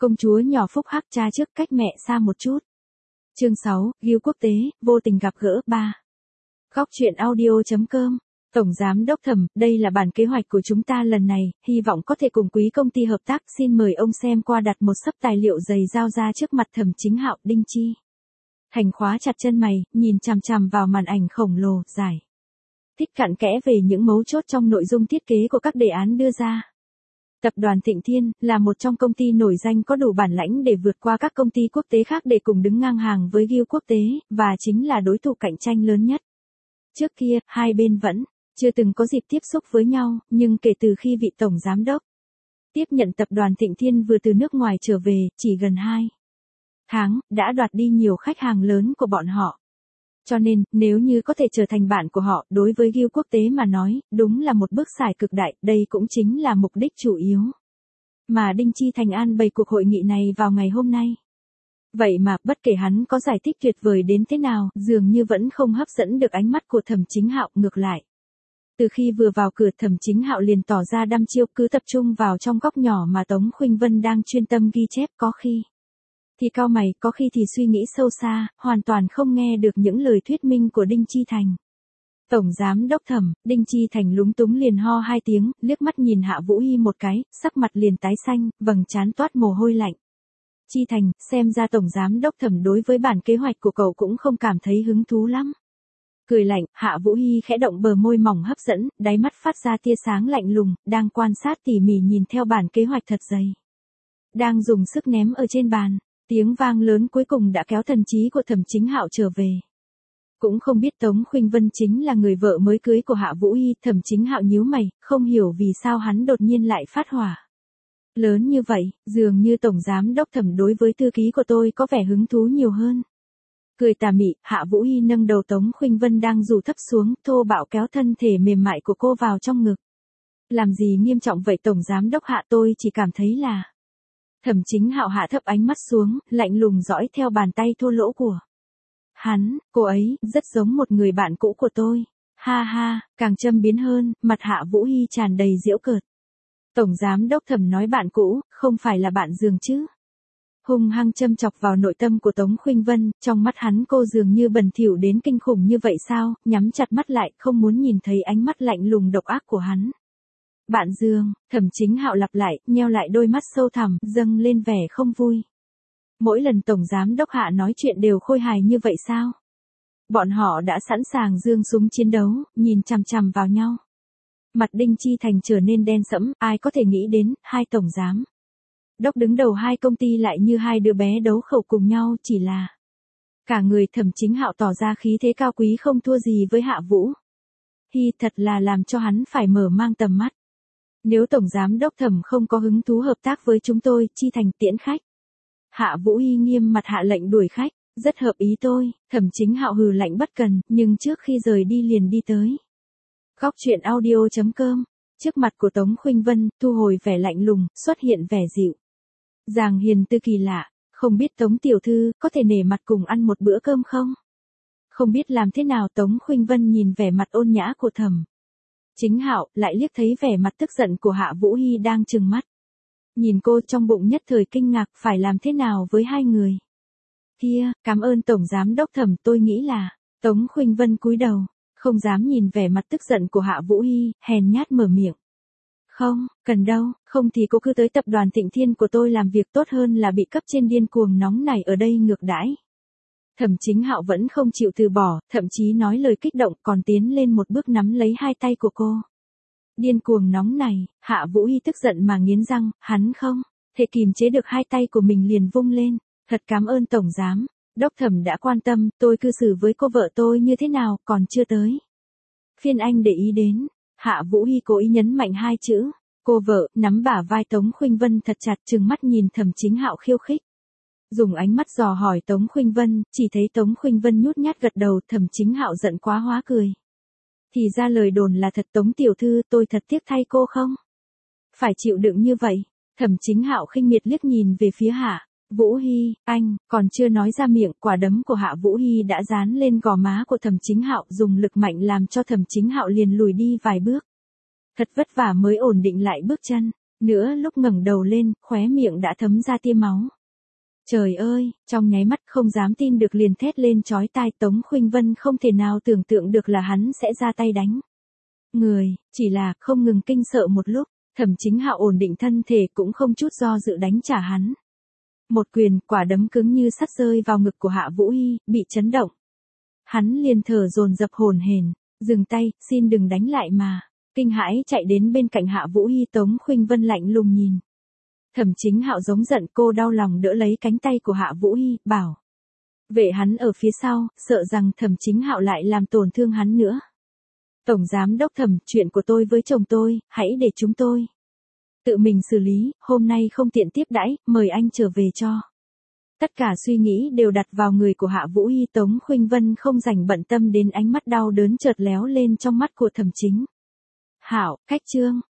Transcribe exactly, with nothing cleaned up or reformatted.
Công chúa nhỏ phúc hắc cha trước cách mẹ xa một chút. Chương sáu, Ghiêu quốc tế, vô tình gặp gỡ ba. Góc truyện audio chấm com. Tổng Giám Đốc Thẩm, đây là bản kế hoạch của chúng ta lần này, hy vọng có thể cùng quý công ty hợp tác, xin mời ông xem qua. Đặt một xấp tài liệu dày giao ra trước mặt Thẩm Chính Hạo. Đinh Chi Thành khóa chặt chân mày, nhìn chằm chằm vào màn ảnh khổng lồ, giải thích cặn kẽ về những mấu chốt trong nội dung thiết kế của các đề án đưa ra. Tập đoàn Thịnh Thiên là một trong công ty nổi danh có đủ bản lãnh để vượt qua các công ty quốc tế khác để cùng đứng ngang hàng với Ghiêu quốc tế, và chính là đối thủ cạnh tranh lớn nhất. Trước kia, hai bên vẫn chưa từng có dịp tiếp xúc với nhau, nhưng kể từ khi vị tổng giám đốc tiếp nhận tập đoàn Thịnh Thiên vừa từ nước ngoài trở về, chỉ gần hai tháng, đã đoạt đi nhiều khách hàng lớn của bọn họ. Cho nên, nếu như có thể trở thành bạn của họ, đối với Ghiêu quốc tế mà nói, đúng là một bước xài cực đại, đây cũng chính là mục đích chủ yếu mà Đinh Chi Thành an bày cuộc hội nghị này vào ngày hôm nay. Vậy mà, bất kể hắn có giải thích tuyệt vời đến thế nào, dường như vẫn không hấp dẫn được ánh mắt của Thẩm Chính Hạo. Ngược lại, từ khi vừa vào cửa, Thẩm Chính Hạo liền tỏ ra đăm chiêu, cứ tập trung vào trong góc nhỏ mà Tống Khuynh Vân đang chuyên tâm ghi chép, có khi thì cau mày, có khi thì suy nghĩ sâu xa, hoàn toàn không nghe được những lời thuyết minh của Đinh Chi Thành. Tổng Giám Đốc Thẩm. Đinh Chi Thành lúng túng liền ho hai tiếng, liếc mắt nhìn Hạ Vũ Hi một cái, sắc mặt liền tái xanh, vầng trán toát mồ hôi lạnh. Chi Thành, xem ra Tổng Giám Đốc Thẩm đối với bản kế hoạch của cậu cũng không cảm thấy hứng thú lắm. Cười lạnh, Hạ Vũ Hi khẽ động bờ môi mỏng hấp dẫn, đáy mắt phát ra tia sáng lạnh lùng, đang quan sát tỉ mỉ nhìn theo bản kế hoạch thật dày đang dùng sức ném ở trên bàn. Tiếng vang lớn cuối cùng đã kéo thần trí của Thẩm Chính Hạo trở về. Cũng không biết Tống Khuynh Vân chính là người vợ mới cưới của Hạ Vũ Hi. Thẩm Chính Hạo nhíu mày, không hiểu vì sao hắn đột nhiên lại phát hỏa lớn như vậy, dường như Tổng Giám Đốc Thẩm đối với thư ký của tôi có vẻ hứng thú nhiều hơn. Cười tà mị, Hạ Vũ Hi nâng đầu Tống Khuynh Vân đang rủ thấp xuống, thô bạo kéo thân thể mềm mại của cô vào trong ngực. Làm gì nghiêm trọng vậy Tổng Giám Đốc Hạ, tôi chỉ cảm thấy là... Thẩm Chính Hạo hạ thấp ánh mắt xuống, lạnh lùng dõi theo bàn tay thô lỗ của hắn. Cô ấy rất giống một người bạn cũ của tôi. Ha ha, càng châm biếm hơn, mặt Hạ Vũ Hi tràn đầy giễu cợt. Tổng Giám Đốc Thẩm nói bạn cũ, không phải là bạn giường chứ? Hung hăng châm chọc vào nội tâm của Tống Khuynh Vân, trong mắt hắn cô dường như bẩn thỉu đến kinh khủng như vậy sao? Nhắm chặt mắt lại, không muốn nhìn thấy ánh mắt lạnh lùng độc ác của hắn. Bạn giường. Thẩm Chính Hạo lặp lại, nheo lại đôi mắt sâu thẳm, dâng lên vẻ không vui. Mỗi lần Tổng Giám Đốc Hạ nói chuyện đều khôi hài như vậy sao? Bọn họ đã sẵn sàng giương súng chiến đấu, nhìn chằm chằm vào nhau. Mặt Đinh Chi Thành trở nên đen sẫm, ai có thể nghĩ đến, hai Tổng Giám Đốc đứng đầu hai công ty lại như hai đứa bé đấu khẩu cùng nhau, chỉ là... Cả người Thẩm Chính Hạo tỏ ra khí thế cao quý không thua gì với Hạ Vũ Hi, thật là làm cho hắn phải mở mang tầm mắt. Nếu Tổng Giám Đốc Thẩm không có hứng thú hợp tác với chúng tôi, Chi Thành tiễn khách. Hạ Vũ Hi nghiêm mặt hạ lệnh đuổi khách, rất hợp ý tôi. Thẩm Chính Hạo hừ lạnh bất cần, nhưng trước khi rời đi liền đi tới. Góc truyện audio chấm com. Trước mặt của Tống Khuynh Vân, thu hồi vẻ lạnh lùng, xuất hiện vẻ dịu dàng hiền từ kỳ lạ. Không biết Tống tiểu thư có thể nể mặt cùng ăn một bữa cơm không? Không biết làm thế nào. Tống Khuynh Vân nhìn vẻ mặt ôn nhã của Thẩm Chính Hạo, lại liếc thấy vẻ mặt tức giận của Hạ Vũ Hi đang trừng mắt nhìn cô, trong bụng nhất thời kinh ngạc, phải làm thế nào với hai người kia. Cảm ơn Tổng Giám Đốc Thẩm, tôi nghĩ là... Tống Khuynh Vân cúi đầu, không dám nhìn vẻ mặt tức giận của Hạ Vũ Hi, hèn nhát mở miệng. Không, cần đâu, không thì cô cứ tới tập đoàn Thịnh Thiên của tôi làm việc, tốt hơn là bị cấp trên điên cuồng nóng này ở đây ngược đãi. Thẩm Chính Hạo vẫn không chịu từ bỏ, thậm chí nói lời kích động, còn tiến lên một bước nắm lấy hai tay của cô. Điên cuồng nóng này, Hạ Vũ Hi tức giận mà nghiến răng, hắn không thể kìm chế được hai tay của mình liền vung lên. Thật cảm ơn Tổng Giám Đốc Thẩm đã quan tâm, tôi cư xử với cô vợ tôi như thế nào, còn chưa tới phiên anh để ý đến. Hạ Vũ Hi cố ý nhấn mạnh hai chữ, cô vợ, nắm bả vai Tống Khuynh Vân thật chặt, trừng mắt nhìn Thẩm Chính Hạo khiêu khích. Dùng ánh mắt dò hỏi Tống Khuynh Vân, chỉ thấy Tống Khuynh Vân nhút nhát gật đầu. Thẩm Chính Hạo giận quá hóa cười. Thì ra lời đồn là thật. Tống tiểu thư, tôi thật tiếc thay cô không phải chịu đựng như vậy. Thẩm Chính Hạo khinh miệt liếc nhìn về phía Hạ Vũ Hi, anh, còn chưa nói ra miệng, quả đấm của Hạ Vũ Hi đã dán lên gò má của Thẩm Chính Hạo, dùng lực mạnh làm cho Thẩm Chính Hạo liền lùi đi vài bước. Thật vất vả mới ổn định lại bước chân. nữa lúc ngẩng đầu lên, khóe miệng đã thấm ra tia máu. Trời ơi, trong nháy mắt không dám tin được liền thét lên chói tai. Tống Khuynh Vân không thể nào tưởng tượng được là hắn sẽ ra tay đánh người, chỉ là không ngừng kinh sợ một lúc, Thẩm Chính Hạo ổn định thân thể cũng không chút do dự đánh trả hắn. Một quyền, quả đấm cứng như sắt rơi vào ngực của Hạ Vũ Hi, bị chấn động. Hắn liền thở dồn dập hổn hển, dừng tay, xin đừng đánh lại mà. Kinh hãi chạy đến bên cạnh Hạ Vũ Hi. Tống Khuynh Vân lạnh lùng nhìn. Thẩm Chính Hạo giống giận, cô đau lòng đỡ lấy cánh tay của Hạ Vũ Hi, bảo vệ hắn ở phía sau, sợ rằng Thẩm Chính Hạo lại làm tổn thương hắn nữa. Tổng giám đốc Thẩm, chuyện của tôi với chồng tôi, hãy để chúng tôi tự mình xử lý, hôm nay không tiện tiếp đãi, mời anh trở về cho. Tất cả suy nghĩ đều đặt vào người của Hạ Vũ Hi. Tống Khuynh Vân không rảnh bận tâm đến ánh mắt đau đớn chợt léo lên trong mắt của Thẩm Chính Hạo. Cách chương